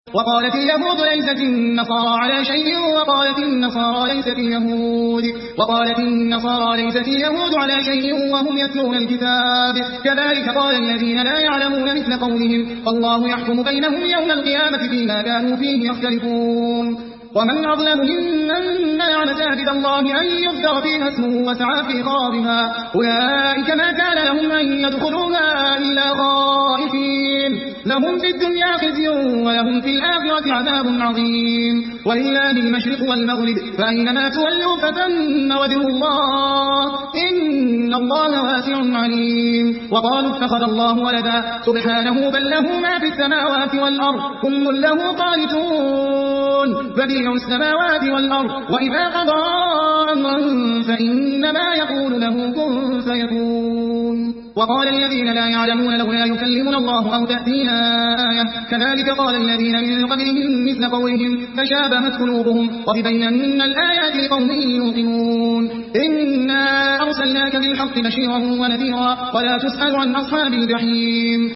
وقالت اليهود ليست النصارى على شيء وقالت النصارى ليست اليهود على شيء وهم يتلون الكتاب كذلك قال الذين لا يعلمون مثل قولهم فالله يحكم بينهم يوم القيامة فيما كانوا فيه يختلفون ومن أظلم ممن منع مساجد الله أن يذكر فيها اسمه وسعى في خرابها أولئك ما كان لهم أن يدخلوها إلا خائفين لهم في الدنيا خزي ولهم في الآخرة عذاب عظيم ولله المشرق والمغرب فأينما تولوا فثم وجه الله إن الله واسع عليم وقالوا اتخذ الله ولدا سبحانه بل له ما في السماوات والأرض كل له قانتون بديع السماوات والأرض وإذا قضى أمرا فإنما يقول له كن فيكون وقال الذين لا يعلمون لولا يكلمنا الله أو تأتينا آية كذلك قال الذين من قبلهم مثل قولهم فشابهت قلوبهم قد بينا الآيات لقوم يوقنون إنا أرسلناك بالحق بشيرا ونذيرا ولا تسأل عن أصحاب الجحيم